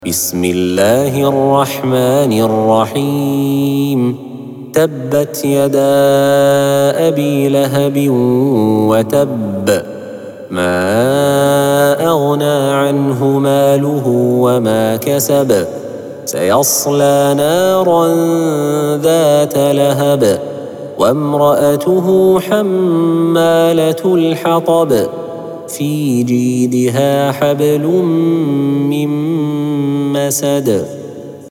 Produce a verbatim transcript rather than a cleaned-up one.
بسم الله الرحمن الرحيم تبت يدا أبي لهب وتب ما أغنى عنه ماله وما كسب سيصلى نارا ذات لهب وامرأته حمالة الحطب في جيدها حبل من مسد